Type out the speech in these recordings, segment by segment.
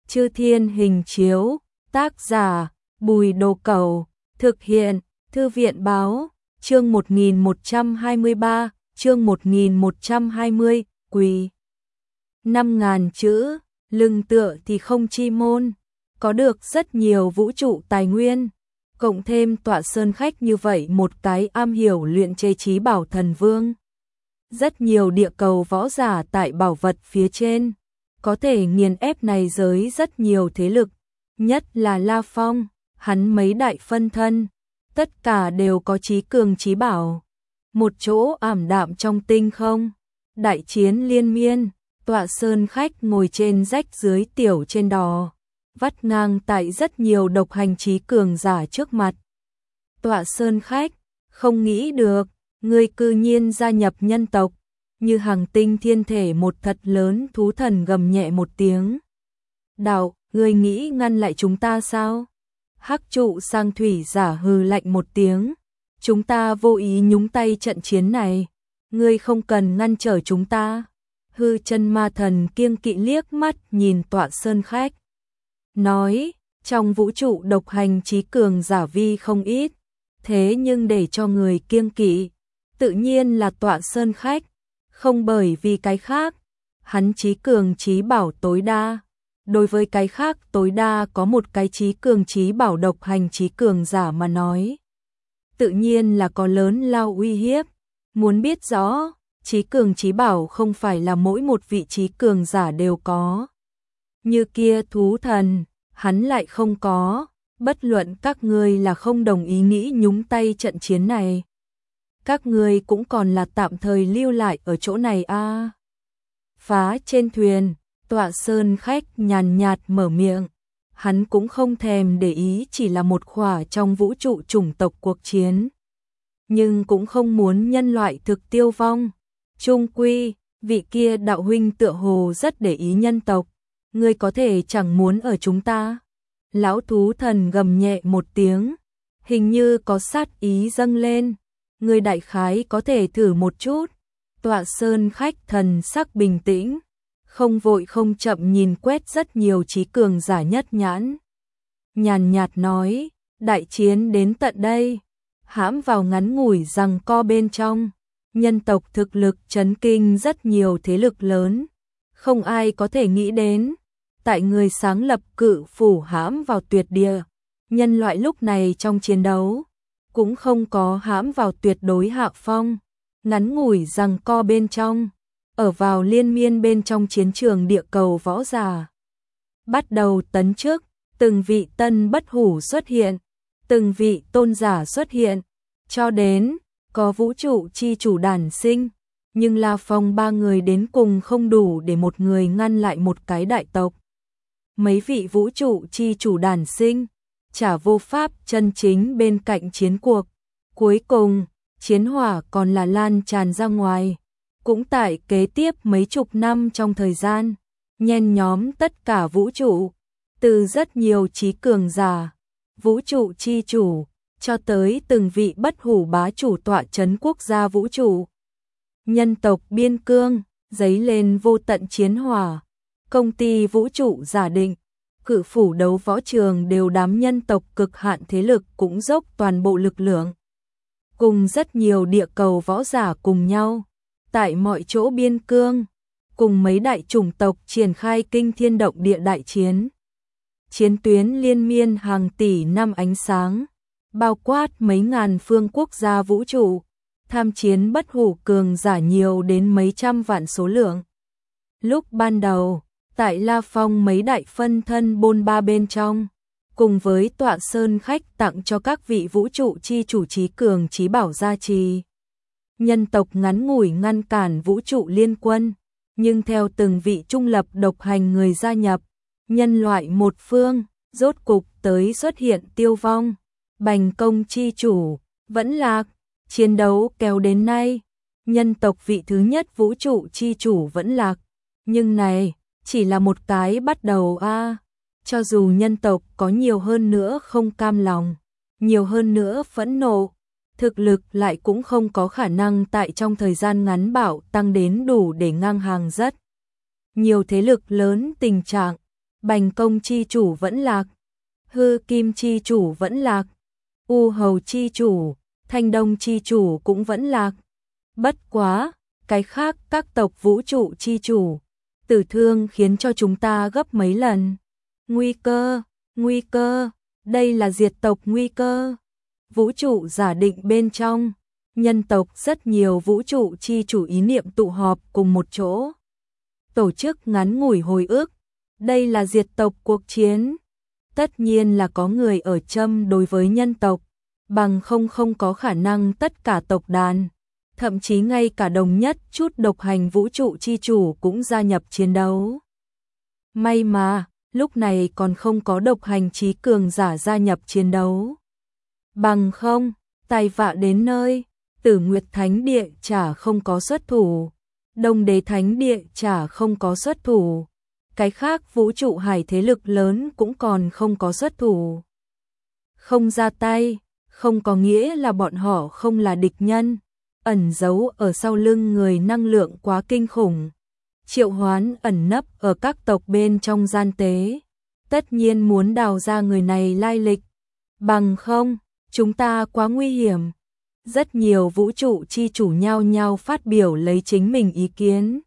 Chư Thiên Hình Chiếu, tác giả Bùi Đồ Cẩu, thực hiện Thư viện Báo, chương 1123, chương 1120, quỳ. 5.000 chữ, lưng tựa thì không chi môn, có được rất nhiều vũ trụ tài nguyên, cộng thêm tọa sơn khách như vậy một cái am hiểu luyện chế trí bảo thần vương. Rất nhiều địa cầu võ giả tại bảo vật phía trên, có thể nghiền ép này giới rất nhiều thế lực, nhất là La Phong, hắn mấy đại phân thân, tất cả đều có trí cường trí bảo. Một chỗ ảm đạm trong tinh không, đại chiến liên miên, tọa sơn khách ngồi trên rách dưới tiểu trên đò, vắt ngang tại rất nhiều độc hành trí cường giả trước mặt. Tọa sơn khách, không nghĩ được, ngươi cư nhiên gia nhập nhân tộc, như hàng tinh thiên thể một thật lớn thú thần gầm nhẹ một tiếng. Đạo, ngươi nghĩ ngăn lại chúng ta sao? Hắc trụ sang thủy giả hừ lạnh một tiếng. Chúng ta vô ý nhúng tay trận chiến này, ngươi không cần ngăn trở chúng ta. Hư chân ma thần kiêng kỵ liếc mắt nhìn tọa sơn khách. Nói, trong vũ trụ độc hành trí cường giả vi không ít, thế nhưng để cho người kiêng kỵ, tự nhiên là tọa sơn khách, không bởi vì cái khác, hắn trí cường trí bảo tối đa. Đối với cái khác tối đa có một cái trí cường trí bảo độc hành trí cường giả mà nói, tự nhiên là có lớn lao uy hiếp. Muốn biết rõ, trí cường trí bảo không phải là mỗi một vị trí cường giả đều có. Như kia thú thần, hắn lại không có, bất luận các ngươi là không đồng ý nghĩ nhúng tay trận chiến này. Các ngươi cũng còn là tạm thời lưu lại ở chỗ này a. Phá trên thuyền, tọa sơn khách nhàn nhạt mở miệng, hắn cũng không thèm để ý chỉ là một khỏa trong vũ trụ chủng tộc cuộc chiến. Nhưng cũng không muốn nhân loại thực tiêu vong. Trung quy, vị kia đạo huynh tựa hồ rất để ý nhân tộc, ngươi có thể chẳng muốn ở chúng ta. Lão thú thần gầm nhẹ một tiếng, hình như có sát ý dâng lên, ngươi đại khái có thể thử một chút. Tọa sơn khách thần sắc bình tĩnh, không vội không chậm nhìn quét rất nhiều trí cường giả nhất nhãn. Nhàn nhạt nói, đại chiến đến tận đây, hãm vào ngắn ngủi giằng co bên trong, nhân tộc thực lực chấn kinh rất nhiều thế lực lớn, không ai có thể nghĩ đến. Tại người sáng lập cự phủ hãm vào tuyệt địa, nhân loại lúc này trong chiến đấu, cũng không có hãm vào tuyệt đối hạ phong, ngắn ngủi giằng co bên trong, ở vào liên miên bên trong chiến trường địa cầu võ giả. Bắt đầu tấn chức, từng vị tân bất hủ xuất hiện, từng vị tôn giả xuất hiện, cho đến có vũ trụ chi chủ đản sinh, nhưng La Phong ba người đến cùng không đủ để một người ngăn lại một cái đại tộc. Mấy vị vũ trụ chi chủ đản sinh, chả vô pháp chân chính bên cạnh chiến cuộc. Cuối cùng, chiến hỏa còn là lan tràn ra ngoài. Cũng tại kế tiếp mấy chục năm trong thời gian, nhen nhóm tất cả vũ trụ, từ rất nhiều trí cường giả, vũ trụ chi chủ, cho tới từng vị bất hủ bá chủ tọa chấn quốc gia vũ trụ. Nhân tộc biên cương, dấy lên vô tận chiến hỏa, công ty vũ trụ giả định, cự phủ đấu võ trường đều đám nhân tộc cực hạn thế lực cũng dốc toàn bộ lực lượng. Cùng rất nhiều địa cầu võ giả cùng nhau, tại mọi chỗ biên cương, cùng mấy đại chủng tộc triển khai kinh thiên động địa đại chiến. Chiến tuyến liên miên hàng tỷ năm ánh sáng, bao quát mấy ngàn phương quốc gia vũ trụ, tham chiến bất hủ cường giả nhiều đến mấy trăm vạn số lượng. Lúc ban đầu, tại La Phong mấy đại phân thân bôn ba bên trong, cùng với tọa sơn khách tặng cho các vị vũ trụ chi chủ trí cường trí bảo gia trì. Nhân tộc ngắn ngủi ngăn cản vũ trụ liên quân, nhưng theo từng vị trung lập độc hành người gia nhập, nhân loại một phương, rốt cục tới xuất hiện tiêu vong. Bành công chi chủ, vẫn lạc, chiến đấu kéo đến nay, nhân tộc vị thứ nhất vũ trụ chi chủ vẫn lạc. Nhưng này, chỉ là một cái bắt đầu a. Cho dù nhân tộc có nhiều hơn nữa không cam lòng, nhiều hơn nữa phẫn nộ, thực lực lại cũng không có khả năng tại trong thời gian ngắn bạo tăng đến đủ để ngang hàng rất nhiều thế lực lớn tình trạng. Bành Công chi chủ vẫn lạc, Hư Kim chi chủ vẫn lạc, U Hầu chi chủ, Thanh Đông chi chủ cũng vẫn lạc. Bất quá, cái khác các tộc vũ trụ chi chủ, tử thương khiến cho chúng ta gấp mấy lần. Nguy cơ, đây là diệt tộc nguy cơ. Vũ trụ giả định bên trong, nhân tộc rất nhiều vũ trụ chi chủ ý niệm tụ họp cùng một chỗ. Tổ chức ngắn ngủi hồi ức, đây là diệt tộc cuộc chiến. Tất nhiên là có người ở châm đối với nhân tộc, bằng không có khả năng tất cả tộc đàn, thậm chí ngay cả đồng nhất chút độc hành vũ trụ chi chủ cũng gia nhập chiến đấu. May mà, lúc này còn không có độc hành trí cường giả gia nhập chiến đấu. Bằng không, tai vạ đến nơi, Tử Nguyệt Thánh Địa chả không có xuất thủ, Đông Đế Thánh Địa chả không có xuất thủ, cái khác vũ trụ hải thế lực lớn cũng còn không có xuất thủ. Không ra tay, không có nghĩa là bọn họ không là địch nhân, ẩn giấu ở sau lưng người năng lượng quá kinh khủng. Triệu Hoán ẩn nấp ở các tộc bên trong gian tế, tất nhiên muốn đào ra người này lai lịch. Bằng không, chúng ta quá nguy hiểm. Rất nhiều vũ trụ chi chủ nhau nhau phát biểu lấy chính mình ý kiến.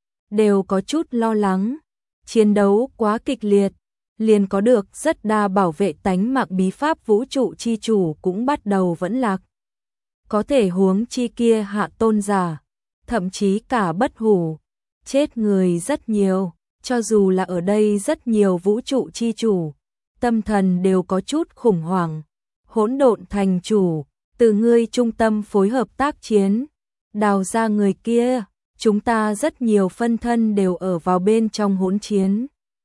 Đều có chút lo lắng, chiến đấu quá kịch liệt, liền có được rất đa bảo vệ tánh mạng bí pháp vũ trụ chi chủ cũng bắt đầu vẫn lạc. Có thể huống chi kia hạ tôn giả, thậm chí cả bất hủ, chết người rất nhiều, cho dù là ở đây rất nhiều vũ trụ chi chủ, tâm thần đều có chút khủng hoảng. Hỗn độn thành chủ, từ ngươi trung tâm phối hợp tác chiến, đào ra người kia, chúng ta rất nhiều phân thân đều ở vào bên trong hỗn chiến.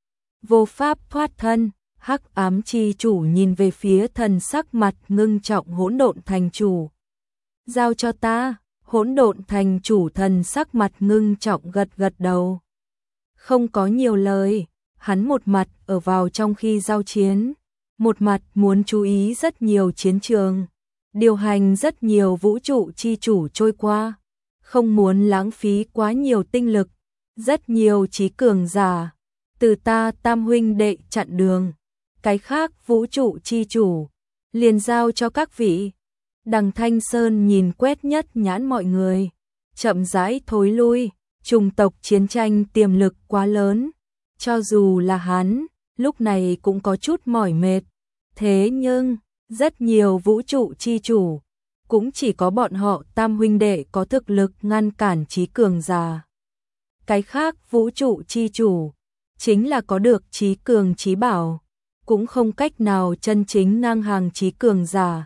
Vô pháp thoát thân, hắc ám chi chủ nhìn về phía thần sắc mặt ngưng trọng hỗn độn thành chủ. Giao cho ta, hỗn độn thành chủ thần sắc mặt ngưng trọng gật đầu. Không có nhiều lời, hắn một mặt ở vào trong khi giao chiến, một mặt muốn chú ý rất nhiều chiến trường, điều hành rất nhiều vũ trụ chi chủ trôi qua, không muốn lãng phí quá nhiều tinh lực, rất nhiều trí cường giả, từ ta tam huynh đệ chặn đường, cái khác vũ trụ chi chủ, liền giao cho các vị. Đằng Thanh Sơn nhìn quét nhất nhãn mọi người, chậm rãi thối lui, chủng tộc chiến tranh tiềm lực quá lớn, cho dù là hắn, lúc này cũng có chút mỏi mệt. Thế nhưng, rất nhiều vũ trụ chi chủ, cũng chỉ có bọn họ tam huynh đệ có thực lực ngăn cản trí cường giả. Cái khác vũ trụ chi chủ, chính là có được trí cường trí bảo, cũng không cách nào chân chính ngang hàng trí cường giả.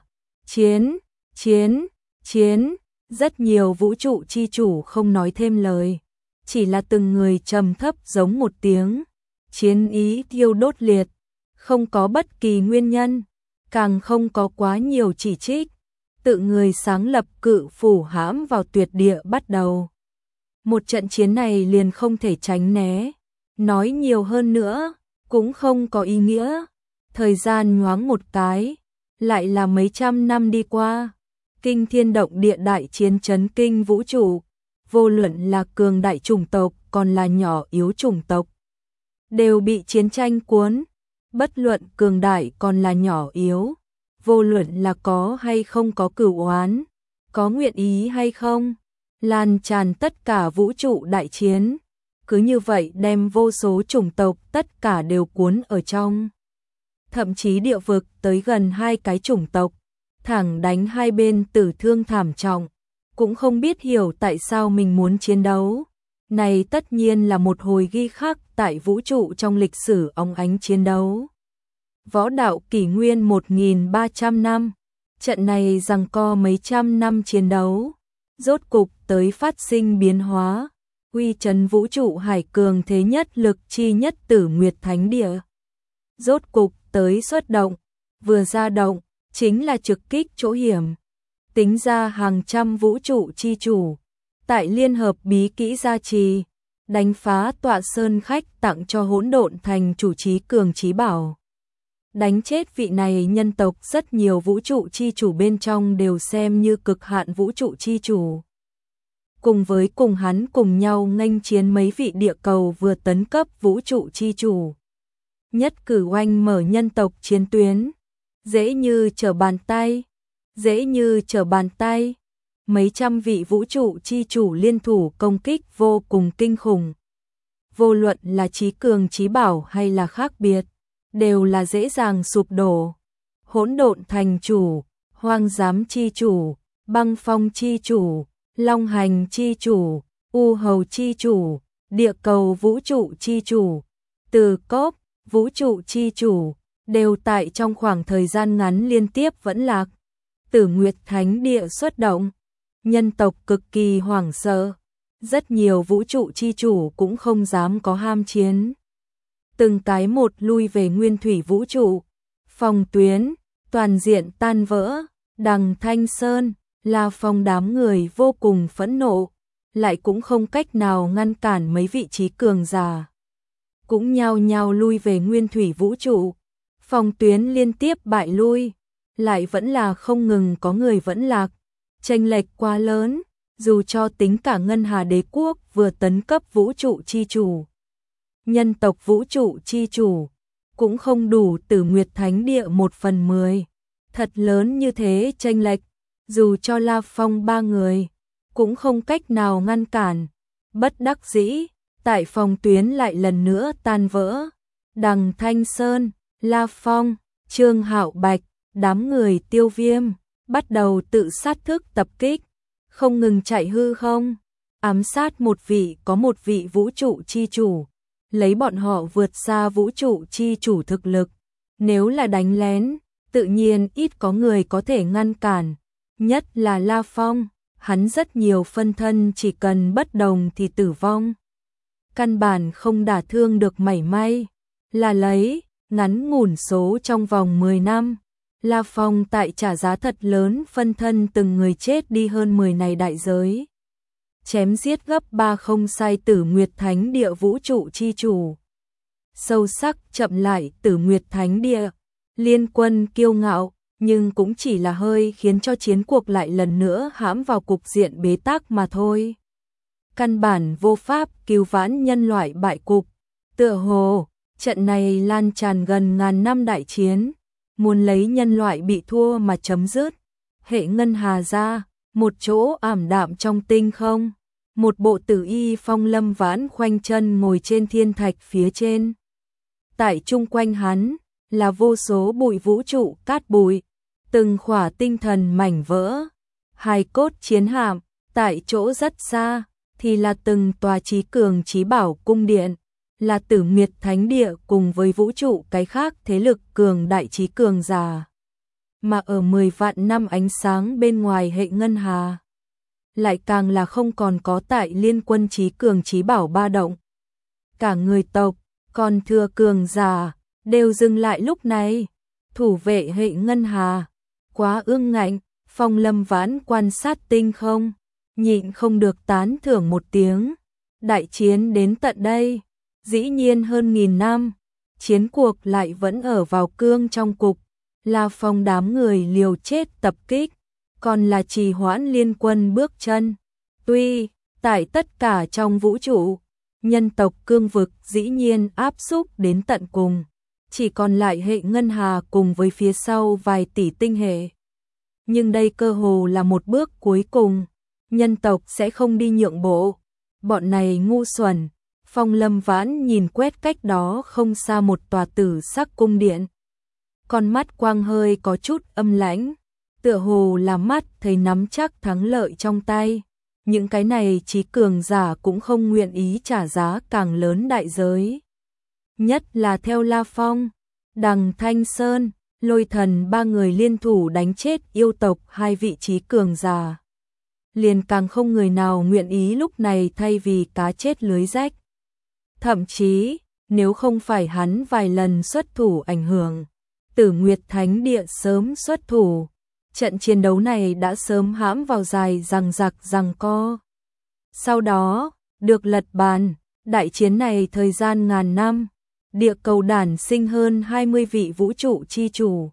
Chiến, rất nhiều vũ trụ chi chủ không nói thêm lời, chỉ là từng người trầm thấp giống một tiếng, chiến ý thiêu đốt liệt, không có bất kỳ nguyên nhân, càng không có quá nhiều chỉ trích, tự người sáng lập cự phủ hãm vào tuyệt địa bắt đầu. Một trận chiến này liền không thể tránh né, nói nhiều hơn nữa, cũng không có ý nghĩa, thời gian nhoáng một cái, lại là mấy trăm năm đi qua, kinh thiên động địa đại chiến chấn kinh vũ trụ, vô luận là cường đại chủng tộc còn là nhỏ yếu chủng tộc, đều bị chiến tranh cuốn, bất luận cường đại còn là nhỏ yếu, vô luận là có hay không có cửu oán, có nguyện ý hay không, lan tràn tất cả vũ trụ đại chiến, cứ như vậy đem vô số chủng tộc tất cả đều cuốn ở trong. Thậm chí địa vực tới gần 2 cái chủng tộc, thẳng đánh hai bên tử thương thảm trọng, cũng không biết hiểu tại sao mình muốn chiến đấu. Này tất nhiên là một hồi ghi khắc tại vũ trụ trong lịch sử óng ánh chiến đấu. Võ đạo kỷ nguyên 1300 năm, trận này giằng co mấy trăm năm chiến đấu, rốt cục tới phát sinh biến hóa, uy chấn vũ trụ hải cường thế nhất lực chi nhất Tử Nguyệt Thánh Địa. Rốt cục tới xuất động, vừa ra động, chính là trực kích chỗ hiểm. Tính ra hàng trăm vũ trụ chi chủ, tại liên hợp bí kỹ gia trì, đánh phá tọa sơn khách tặng cho hỗn độn thành chủ trí cường trí bảo. Đánh chết vị này nhân tộc rất nhiều vũ trụ chi chủ bên trong đều xem như cực hạn vũ trụ chi chủ. Cùng với cùng hắn cùng nhau nghênh chiến mấy vị địa cầu vừa tấn cấp vũ trụ chi chủ. nhất cử oanh mở nhân tộc chiến tuyến. Dễ như trở bàn tay, dễ như trở bàn tay. Mấy trăm vị vũ trụ chi chủ liên thủ công kích vô cùng kinh khủng. Vô luận là trí cường trí bảo hay là khác biệt, đều là dễ dàng sụp đổ. Hỗn độn thành chủ, hoang giám chi chủ, băng phong chi chủ, long hành chi chủ, u hầu chi chủ, địa cầu vũ trụ chi chủ, từ cốc vũ trụ chi chủ, đều tại trong khoảng thời gian ngắn liên tiếp vẫn lạc. Tử Nguyệt Thánh Địa xuất động, nhân tộc cực kỳ hoảng sợ, rất nhiều vũ trụ chi chủ cũng không dám có ham chiến. Từng cái một lui về nguyên thủy vũ trụ, phòng tuyến, toàn diện tan vỡ. Đằng Thanh Sơn, La Phong đám người vô cùng phẫn nộ, lại cũng không cách nào ngăn cản mấy vị trí cường giả. Cũng nhao nhao lui về nguyên thủy vũ trụ, phòng tuyến liên tiếp bại lui, lại vẫn là không ngừng có người vẫn lạc. Chênh lệch quá lớn, dù cho tính cả Ngân Hà Đế Quốc vừa tấn cấp vũ trụ chi chủ, nhân tộc vũ trụ chi chủ, cũng không đủ Tử Nguyệt Thánh Địa 1/10. Thật lớn như thế chênh lệch, dù cho La Phong ba người, cũng không cách nào ngăn cản. Bất đắc dĩ, tại phòng tuyến lại lần nữa tan vỡ. Đằng Thanh Sơn, La Phong, Trương Hạo Bạch, đám người Tiêu Viêm, bắt đầu tự sát thức tập kích, không ngừng chạy hư không, ám sát có một vị vũ trụ chi chủ, lấy bọn họ vượt xa vũ trụ chi chủ thực lực. Nếu là đánh lén, tự nhiên ít có người có thể ngăn cản, nhất là La Phong, hắn rất nhiều phân thân chỉ cần bất đồng thì tử vong. Căn bản không đả thương được mảy may, là lấy ngắn ngủn số trong vòng 10 năm. La Phong tại trả giá thật lớn phân thân từng người chết đi hơn 10 này đại giới. Chém giết gấp 3 không sai Tử Nguyệt Thánh Địa vũ trụ chi chủ. Sâu sắc chậm lại Tử Nguyệt Thánh Địa, liên quân kiêu ngạo, nhưng cũng chỉ là hơi khiến cho chiến cuộc lại lần nữa hãm vào cục diện bế tắc mà thôi. Căn bản vô pháp cứu vãn nhân loại bại cục. Tựa hồ, trận này lan tràn gần ngàn năm đại chiến, muốn lấy nhân loại bị thua mà chấm dứt. Hệ Ngân Hà ra, một chỗ ảm đạm trong tinh không, một bộ tử y Phong Lâm Vãn khoanh chân ngồi trên thiên thạch phía trên. Tại chung quanh hắn, là vô số bụi vũ trụ cát bụi, từng khỏa tinh thần mảnh vỡ, hài cốt chiến hạm, tại chỗ rất xa, thì là từng tòa trí cường trí bảo cung điện, là Tử Nguyệt Thánh Địa cùng với vũ trụ cái khác thế lực cường đại trí cường giả. Mà ở 10 vạn năm ánh sáng bên ngoài hệ Ngân Hà, lại càng là không còn có tại liên quân trí cường trí bảo ba động. Cả người tộc, còn thừa cường giả, đều dừng lại lúc này. Thủ vệ hệ Ngân Hà, quá ương ngạnh. Phong Lâm Vãn quan sát tinh không, nhịn không được tán thưởng một tiếng. Đại chiến đến tận đây, dĩ nhiên hơn 1000 năm, chiến cuộc lại vẫn ở vào cương trong cục. La Phong đám người liều chết tập kích, còn là trì hoãn liên quân bước chân. Tuy, tại tất cả trong vũ trụ, nhân tộc cương vực dĩ nhiên áp xúc đến tận cùng, chỉ còn lại hệ Ngân Hà cùng với phía sau vài tỷ tinh hệ. Nhưng đây cơ hồ là một bước cuối cùng, nhân tộc sẽ không đi nhượng bộ. Bọn này ngu xuẩn. Phong Lâm Vãn nhìn quét cách đó không xa một tòa tử sắc cung điện. Con mắt quang hơi có chút âm lãnh, tựa hồ là mắt thấy nắm chắc thắng lợi trong tay. Những cái này trí cường giả cũng không nguyện ý trả giá càng lớn đại giới. Nhất là theo La Phong, Đằng Thanh Sơn, Lôi Thần ba người liên thủ đánh chết yêu tộc hai vị trí cường giả. Liền càng không người nào nguyện ý lúc này thay vì cá chết lưới rách. Thậm chí, nếu không phải hắn vài lần xuất thủ ảnh hưởng, Tử Nguyệt Thánh Địa sớm xuất thủ, trận chiến đấu này đã sớm hãm vào dài giằng giặc giằng co. Sau đó, được lật bàn, đại chiến này thời gian ngàn năm, địa cầu đản sinh hơn 20 vị vũ trụ chi chủ.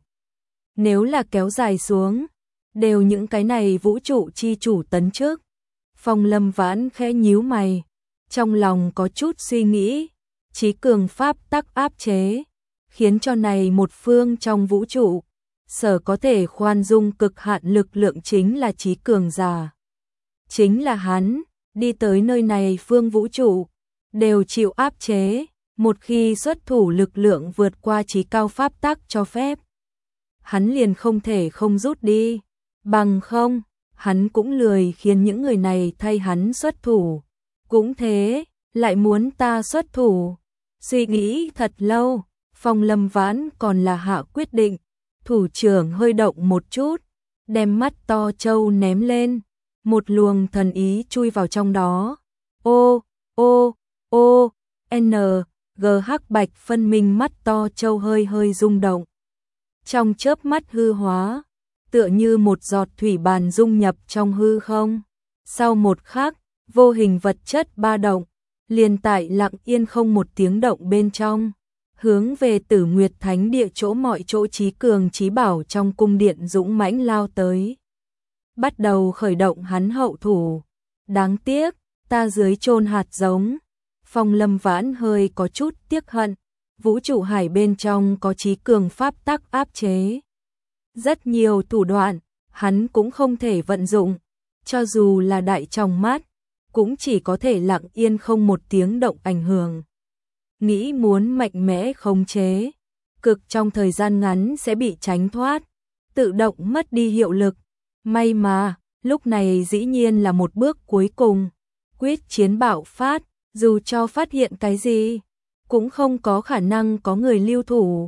Nếu là kéo dài xuống, đều những cái này vũ trụ chi chủ tấn trước. Phong Lâm Vãn khẽ nhíu mày, trong lòng có chút suy nghĩ, trí cường pháp tắc áp chế, khiến cho này một phương trong vũ trụ, sở có thể khoan dung cực hạn lực lượng chính là trí cường giả. Chính là hắn, đi tới nơi này phương vũ trụ, đều chịu áp chế, một khi xuất thủ lực lượng vượt qua trí cao pháp tắc cho phép. Hắn liền không thể không rút đi, bằng không, hắn cũng lười khiến những người này thay hắn xuất thủ. Cũng thế, lại muốn ta xuất thủ. Suy nghĩ thật lâu, Phong Lâm Vãn còn là hạ quyết định, thủ trưởng hơi động một chút, đem mắt to châu ném lên, một luồng thần ý chui vào trong đó. Ô, ô, ô, n, g hắc bạch phân minh mắt to châu hơi hơi rung động. Trong chớp mắt hư hóa, tựa như một giọt thủy bàn dung nhập trong hư không. Sau một khắc, vô hình vật chất ba động, liền tại lặng yên không một tiếng động bên trong, hướng về Tử Nguyệt Thánh Địa chỗ mọi chỗ trí cường trí bảo trong cung điện dũng mãnh lao tới. Bắt đầu khởi động hắn hậu thủ. Đáng tiếc, ta dưới chôn hạt giống. Phong Lâm Vãn hơi có chút tiếc hận, vũ trụ hải bên trong có trí cường pháp tắc áp chế. Rất nhiều thủ đoạn, hắn cũng không thể vận dụng, cho dù là đại trong mắt, cũng chỉ có thể lặng yên không một tiếng động ảnh hưởng. Nghĩ muốn mạnh mẽ khống chế, cực trong thời gian ngắn sẽ bị tránh thoát, tự động mất đi hiệu lực. May mà, lúc này dĩ nhiên là một bước cuối cùng, quyết chiến bạo phát, dù cho phát hiện cái gì, cũng không có khả năng có người lưu thủ.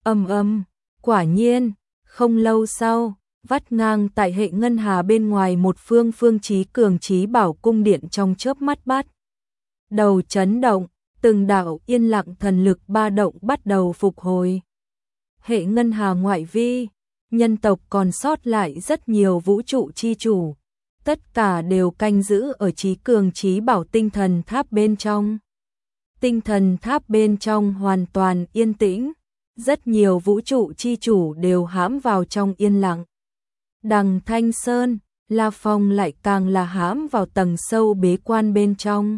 Quả nhiên, không lâu sau, vắt ngang tại hệ ngân hà bên ngoài một phương trí cường trí bảo cung điện trong chớp mắt bắt đầu chấn động, từng đạo yên lặng thần lực ba động bắt đầu phục hồi. Hệ ngân hà ngoại vi, nhân tộc còn sót lại rất nhiều vũ trụ chi chủ, tất cả đều canh giữ ở trí cường trí bảo tinh thần tháp bên trong. Tinh thần tháp bên trong hoàn toàn yên tĩnh, rất nhiều vũ trụ chi chủ đều hãm vào trong yên lặng. Đằng Thanh Sơn, La Phong lại càng là hãm vào tầng sâu bế quan bên trong.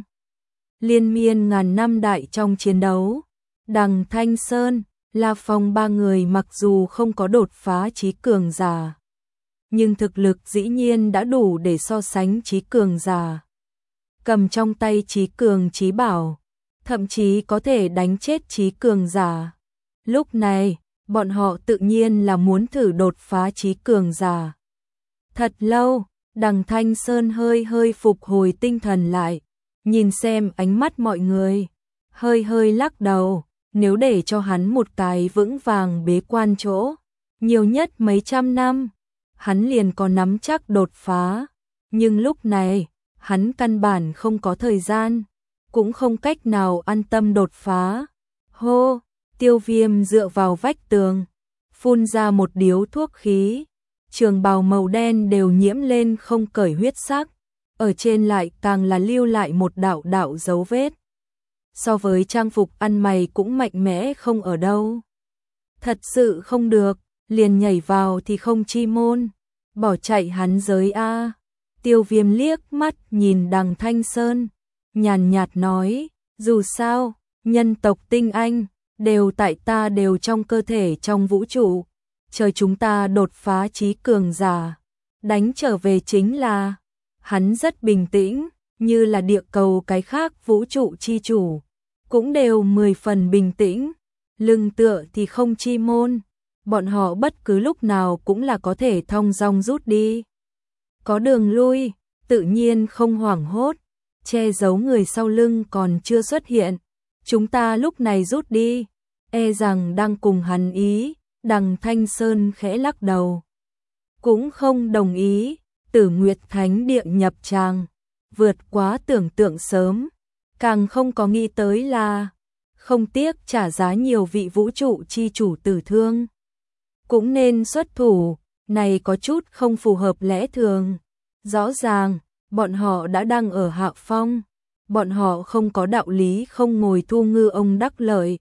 Liên miên ngàn năm đại trong chiến đấu, Đằng Thanh Sơn, La Phong ba người mặc dù không có đột phá trí cường giả, nhưng thực lực dĩ nhiên đã đủ để so sánh trí cường giả. Cầm trong tay trí cường trí bảo, thậm chí có thể đánh chết trí cường giả. Lúc này, bọn họ tự nhiên là muốn thử đột phá trí cường giả. Thật lâu, Đằng Thanh Sơn hơi hơi phục hồi tinh thần lại, nhìn xem ánh mắt mọi người, hơi hơi lắc đầu, nếu để cho hắn một cái vững vàng bế quan chỗ, nhiều nhất mấy trăm năm, hắn liền có nắm chắc đột phá, nhưng lúc này, hắn căn bản không có thời gian, cũng không cách nào an tâm đột phá. Hô, Tiêu Viêm dựa vào vách tường, phun ra một điếu thuốc khí, trường bào màu đen đều nhiễm lên không cởi huyết sắc, ở trên lại càng là lưu lại một đạo đạo dấu vết. So với trang phục ăn mày cũng mạnh mẽ không ở đâu. Thật sự không được, liền nhảy vào thì không chi môn, bỏ chạy hắn giới a. Tiêu Viêm liếc mắt nhìn Đằng Thanh Sơn, nhàn nhạt nói, dù sao, nhân tộc tinh anh, đều tại ta đều trong cơ thể trong vũ trụ, chờ chúng ta đột phá trí cường giả, đánh trở về chính là. Hắn rất bình tĩnh, như là địa cầu cái khác vũ trụ chi chủ, cũng đều 10 phần bình tĩnh, lưng tựa thì không chi môn, bọn họ bất cứ lúc nào cũng là có thể thong dong rút đi. Có đường lui, tự nhiên không hoảng hốt, che giấu người sau lưng còn chưa xuất hiện, chúng ta lúc này rút đi, e rằng đang cùng hắn ý. Đằng Thanh Sơn khẽ lắc đầu, cũng không đồng ý. Tử Nguyệt Thánh Địa nhập tràng, vượt quá tưởng tượng sớm, càng không có nghĩ tới là không tiếc trả giá nhiều vị vũ trụ chi chủ tử thương, cũng nên xuất thủ, này có chút không phù hợp lẽ thường. Rõ ràng, bọn họ đã đang ở hạ phong, bọn họ không có đạo lý không ngồi thu ngư ông đắc lợi,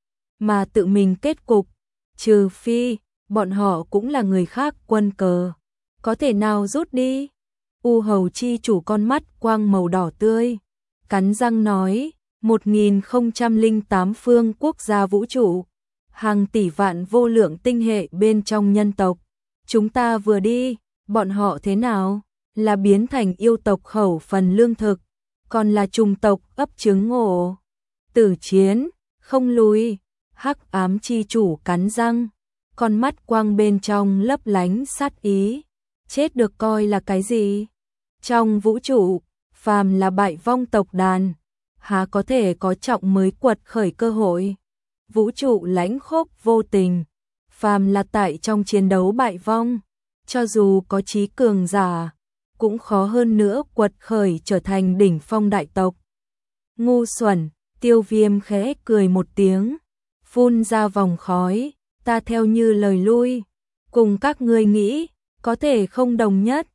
mà tự mình kết cục, trừ phi, bọn họ cũng là người khác quân cờ. Có thể nào rút đi? U Hầu chi chủ con mắt quang màu đỏ tươi, cắn răng nói, 1008 phương quốc gia vũ trụ, hàng tỷ vạn vô lượng tinh hệ bên trong nhân tộc. Chúng ta vừa đi, bọn họ thế nào? Là biến thành yêu tộc khẩu phần lương thực, còn là trùng tộc ấp trứng ổ. Tử chiến, không lùi, hắc ám chi chủ cắn răng, con mắt quang bên trong lấp lánh sát ý. Chết được coi là cái gì? Trong vũ trụ, phàm là bại vong tộc đàn, há có thể có trọng mới quật khởi cơ hội. Vũ trụ lãnh khốc vô tình, phàm là tại trong chiến đấu bại vong, cho dù có trí cường giả, cũng khó hơn nữa quật khởi trở thành đỉnh phong đại tộc. Ngu xuẩn, Tiêu Viêm khẽ cười một tiếng, phun ra vòng khói, ta theo như lời lui, cùng các ngươi nghĩ, có thể không đồng nhất.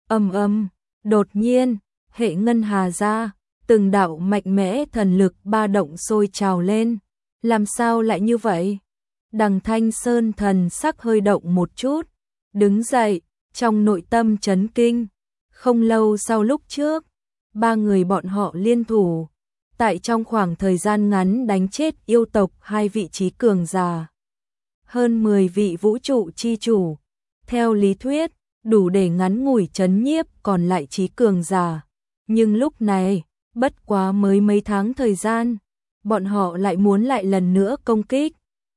Đột nhiên, hệ ngân hà ra, từng đạo mạnh mẽ thần lực ba động sôi trào lên. Làm sao lại như vậy? Đằng Thanh Sơn thần sắc hơi động một chút, đứng dậy, trong nội tâm chấn kinh. Không lâu sau lúc trước, ba người bọn họ liên thủ, tại trong khoảng thời gian ngắn đánh chết yêu tộc 2 vị trí cường giả, hơn 10 vị vũ trụ chi chủ. Theo lý thuyết, đủ để ngắn ngủi trấn nhiếp còn lại trí cường giả. Nhưng lúc này, bất quá mới mấy tháng thời gian, bọn họ lại muốn lại lần nữa công kích.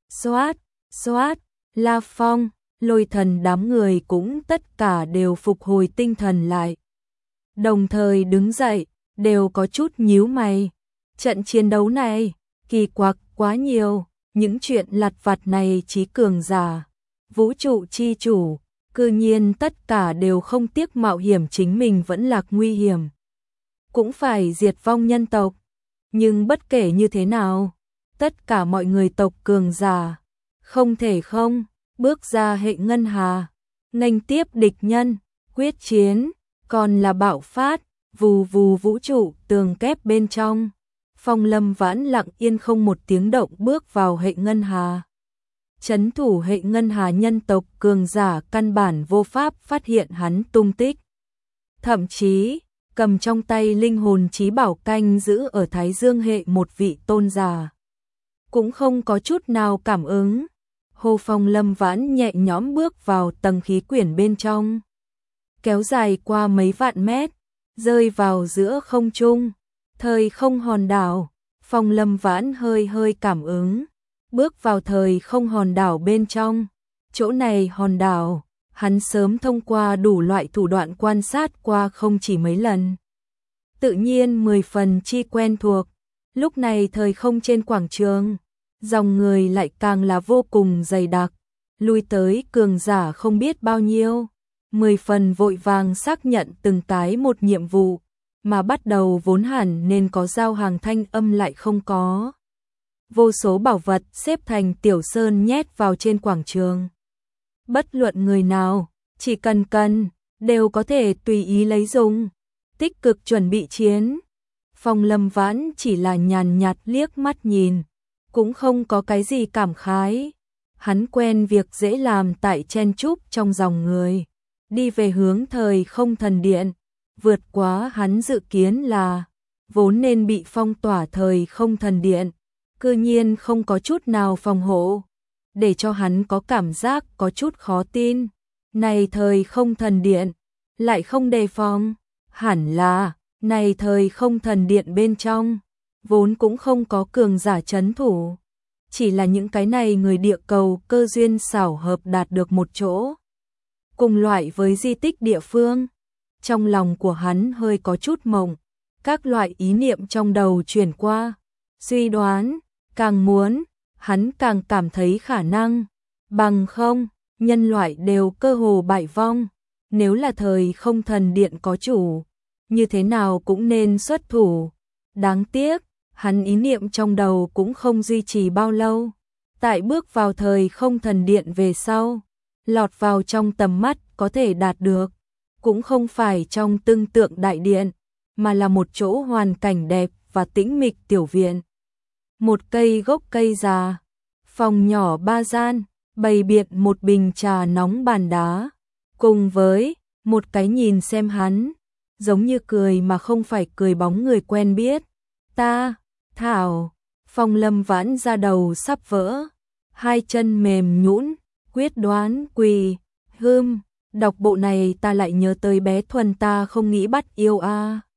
Xoát, La Phong, Lôi Thần đám người cũng tất cả đều phục hồi tinh thần lại. Đồng thời đứng dậy, đều có chút nhíu mày. Trận chiến đấu này, kỳ quặc quá nhiều, những chuyện lặt vặt này trí cường giả, vũ trụ chi chủ, cư nhiên tất cả đều không tiếc mạo hiểm chính mình vẫn lạc nguy hiểm. Cũng phải diệt vong nhân tộc. Nhưng bất kể như thế nào, tất cả mọi người tộc cường giả, không thể không bước ra hệ ngân hà, nghênh tiếp địch nhân, quyết chiến, còn là bạo phát, vù vù vũ trụ tường kép bên trong. Phong Lâm Vãn lặng yên không một tiếng động bước vào hệ ngân hà. Trấn thủ hệ ngân hà nhân tộc cường giả căn bản vô pháp phát hiện hắn tung tích. Thậm chí, cầm trong tay linh hồn chí bảo canh giữ ở Thái Dương hệ một vị tôn giả, cũng không có chút nào cảm ứng. Hồ Phong Lâm Vãn nhẹ nhõm bước vào tầng khí quyển bên trong, kéo dài qua mấy vạn mét, rơi vào giữa không trung, thời không hòn đảo. Phong Lâm Vãn hơi cảm ứng, bước vào thời không hòn đảo bên trong. Chỗ này hòn đảo, hắn sớm thông qua đủ loại thủ đoạn quan sát qua không chỉ mấy lần. Tự nhiên 10 phần chi quen thuộc. Lúc này thời không trên quảng trường, dòng người lại càng là vô cùng dày đặc, lui tới cường giả không biết bao nhiêu, 10 phần vội vàng xác nhận từng cái một nhiệm vụ, mà bắt đầu vốn hẳn nên có giao hàng thanh âm lại không có. Vô số bảo vật xếp thành tiểu sơn nhét vào trên quảng trường. Bất luận người nào, chỉ cần đều có thể tùy ý lấy dùng, tích cực chuẩn bị chiến. Phong Lâm Vãn chỉ là nhàn nhạt liếc mắt nhìn, cũng không có cái gì cảm khái. Hắn quen việc dễ làm tại chen chúc trong dòng người, đi về hướng thời không thần điện, vượt quá hắn dự kiến là vốn nên bị phong tỏa thời không thần điện, cư nhiên không có chút nào phòng hộ, để cho hắn có cảm giác có chút khó tin. Này thời không thần điện, lại không đề phòng, hẳn là, này thời không thần điện bên trong, vốn cũng không có cường giả trấn thủ, chỉ là những cái này người địa cầu cơ duyên xảo hợp đạt được một chỗ, cùng loại với di tích địa phương. Trong lòng của hắn hơi có chút mộng, các loại ý niệm trong đầu chuyển qua, suy đoán, càng muốn, hắn càng cảm thấy khả năng, bằng không, nhân loại đều cơ hồ bại vong, nếu là thời không thần điện có chủ, như thế nào cũng nên xuất thủ. Đáng tiếc, hắn ý niệm trong đầu cũng không duy trì bao lâu, tại bước vào thời không thần điện về sau, lọt vào trong tầm mắt có thể đạt được, cũng không phải trong tương tượng đại điện, mà là một chỗ hoàn cảnh đẹp và tĩnh mịch tiểu viện. Một cây gốc cây già, phòng nhỏ 3 gian, bày biện một bình trà nóng bàn đá, cùng với một cái nhìn xem hắn, giống như cười mà không phải cười bóng người quen biết. Ta, Thảo, Phong Lâm Vãn ra đầu sắp vỡ, hai chân mềm nhũn, quyết đoán quỳ, đọc bộ này ta lại nhớ tới bé Thuần ta không nghĩ bắt yêu a.